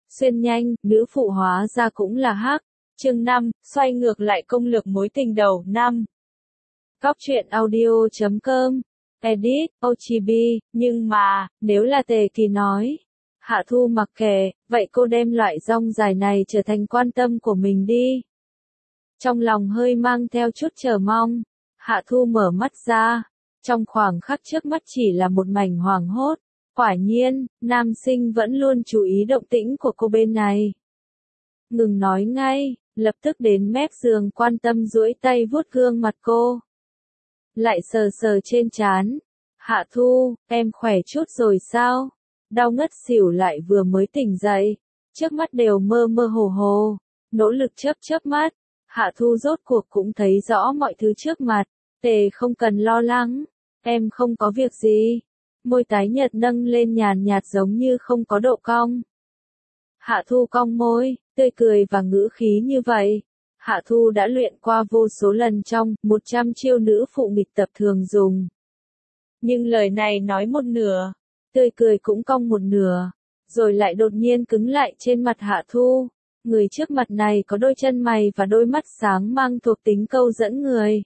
xuyên nhanh, nữ phụ hóa ra cũng là hắc. Chương 5, xoay ngược lại công lược mối tình đầu năm. Góc truyện audio.com, edit, OGB, nhưng mà, nếu là Tề Kỳ nói. Hạ Thu mặc kệ, vậy cô đem loại rong dài này trở thành quan tâm của mình đi. Trong lòng hơi mang theo chút chờ mong, Hạ Thu mở mắt ra, trong khoảng khắc trước mắt chỉ là một mảnh hoảng hốt. Quả nhiên, nam sinh vẫn luôn chú ý động tĩnh của cô bên này. Ngừng nói ngay, lập tức đến mép giường quan tâm duỗi tay vuốt gương mặt cô. Lại sờ sờ trên trán. Hạ Thu, em khỏe chút rồi sao? Đau ngất xỉu lại vừa mới tỉnh dậy. Trước mắt đều mơ mơ hồ hồ. Nỗ lực chớp mắt. Hạ Thu rốt cuộc cũng thấy rõ mọi thứ trước mặt. Tề không cần lo lắng. Em không có việc gì. Môi tái nhợt nâng lên nhàn nhạt giống như không có độ cong. Hạ Thu cong môi, tươi cười và ngữ khí như vậy. Hạ Thu đã luyện qua vô số lần trong 100 chiêu nữ phụ nghịch tập thường dùng. Nhưng lời này nói một nửa, tươi cười cũng cong một nửa, rồi lại đột nhiên cứng lại trên mặt Hạ Thu. Người trước mặt này có đôi chân mày và đôi mắt sáng mang thuộc tính câu dẫn người.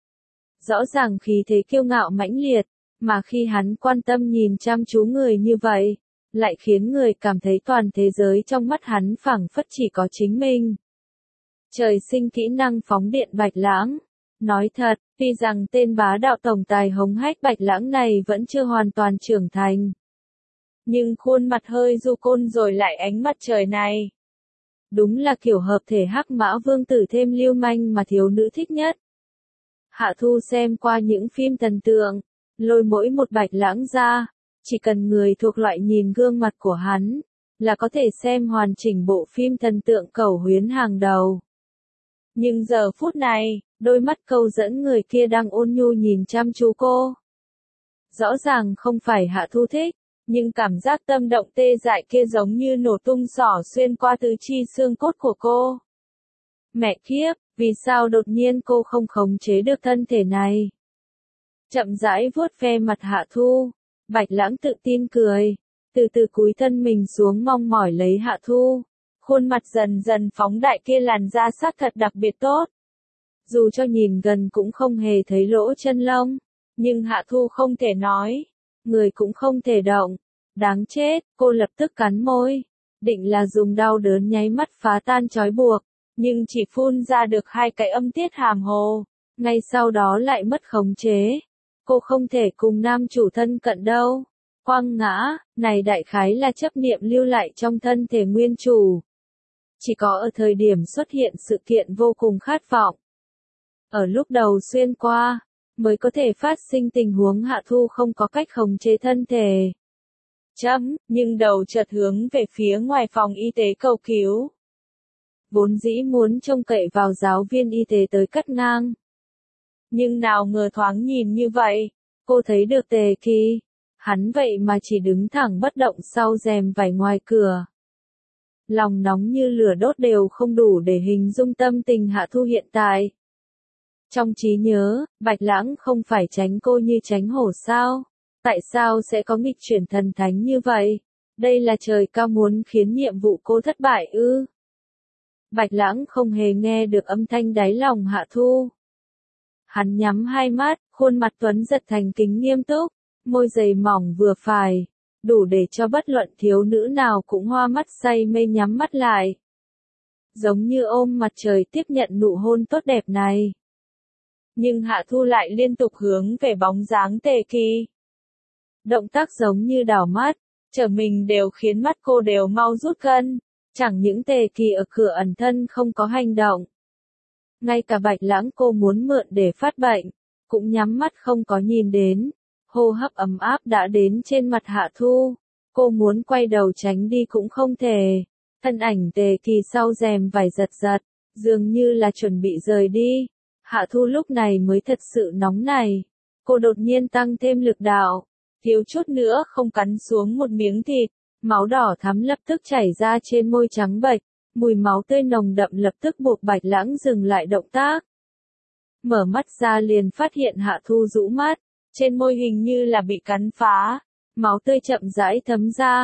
Rõ ràng khí thế kiêu ngạo mãnh liệt, mà khi hắn quan tâm nhìn chăm chú người như vậy, lại khiến người cảm thấy toàn thế giới trong mắt hắn phảng phất chỉ có chính mình. Trời sinh kỹ năng phóng điện Bạch Lãng. Nói thật, tuy rằng tên bá đạo tổng tài hống hách Bạch Lãng này vẫn chưa hoàn toàn trưởng thành. Nhưng khuôn mặt hơi du côn rồi lại ánh mặt trời này. Đúng là kiểu hợp thể hắc mã vương tử thêm lưu manh mà thiếu nữ thích nhất. Hạ Thu xem qua những phim thần tượng, lôi mỗi một Bạch Lãng ra, chỉ cần người thuộc loại nhìn gương mặt của hắn, là có thể xem hoàn chỉnh bộ phim thần tượng Cẩu Huyến hàng đầu. Nhưng giờ phút này, đôi mắt câu dẫn người kia đang ôn nhu nhìn chăm chú cô. Rõ ràng không phải Hạ Thu thích, nhưng cảm giác tâm động tê dại kia giống như nổ tung xỏ xuyên qua tứ chi xương cốt của cô. Mẹ kiếp, vì sao đột nhiên cô không khống chế được thân thể này? Chậm rãi vuốt ve mặt Hạ Thu, Bạch Lãng tự tin cười, từ từ cúi thân mình xuống mong mỏi lấy Hạ Thu. Khuôn mặt dần dần phóng đại kia làn da sắc thật đặc biệt tốt. Dù cho nhìn gần cũng không hề thấy lỗ chân lông, nhưng Hạ Thu không thể nói, người cũng không thể động. Đáng chết, cô lập tức cắn môi, định là dùng đau đớn nháy mắt phá tan trói buộc, nhưng chỉ phun ra được 2 cái âm tiết hàm hồ, ngay sau đó lại mất khống chế. Cô không thể cùng nam chủ thân cận đâu. Quăng ngã, này đại khái là chấp niệm lưu lại trong thân thể nguyên chủ. Chỉ có ở thời điểm xuất hiện sự kiện vô cùng khát vọng. Ở lúc đầu xuyên qua, mới có thể phát sinh tình huống Hạ Thu không có cách khống chế thân thể. Nhưng đầu chợt hướng về phía ngoài phòng y tế cầu cứu. Vốn dĩ muốn trông cậy vào giáo viên y tế tới cắt ngang. Nhưng nào ngờ thoáng nhìn như vậy, cô thấy được Tề Kỳ. Hắn vậy mà chỉ đứng thẳng bất động sau rèm vải ngoài cửa. Lòng nóng như lửa đốt đều không đủ để hình dung tâm tình Hạ Thu hiện tại. Trong trí nhớ, Bạch Lãng không phải tránh cô như tránh hổ sao? Tại sao sẽ có nghịch chuyển thần thánh như vậy? Đây là trời cao muốn khiến nhiệm vụ cô thất bại ư? Bạch Lãng không hề nghe được âm thanh đáy lòng Hạ Thu. Hắn nhắm hai mắt, khuôn mặt tuấn giật thành kính nghiêm túc, môi dày mỏng vừa phải, đủ để cho bất luận thiếu nữ nào cũng hoa mắt say mê nhắm mắt lại. Giống như ôm mặt trời tiếp nhận nụ hôn tốt đẹp này. Nhưng Hạ Thu lại liên tục hướng về bóng dáng Tề Kỳ. Động tác giống như đảo mắt, trở mình đều khiến mắt cô đều mau rút gân. Chẳng những Tề Kỳ ở cửa ẩn thân không có hành động. Ngay cả Bạch Lãng cô muốn mượn để phát bệnh, cũng nhắm mắt không có nhìn đến. Hô hấp ấm áp đã đến trên mặt Hạ Thu. Cô muốn quay đầu tránh đi cũng không thể. Thân ảnh Tề Kỳ sau rèm vải giật giật, dường như là chuẩn bị rời đi. Hạ Thu lúc này mới thật sự nóng này. Cô đột nhiên tăng thêm lực đạo, thiếu chút nữa không cắn xuống một miếng thịt. Máu đỏ thắm lập tức chảy ra trên môi trắng bệch, mùi máu tươi nồng đậm lập tức buộc Bạch Lãng dừng lại động tác. Mở mắt ra liền phát hiện Hạ Thu rũ mắt, trên môi hình như là bị cắn phá, máu tươi chậm rãi thấm ra,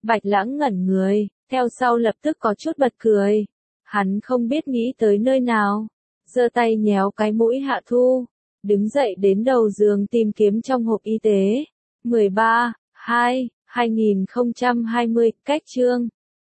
Bạch Lãng ngẩn người, theo sau lập tức có chút bật cười. Hắn không biết nghĩ tới nơi nào, giơ tay nhéo cái mũi Hạ Thu, đứng dậy đến đầu giường tìm kiếm trong hộp y tế. 13/2/2020, cách chương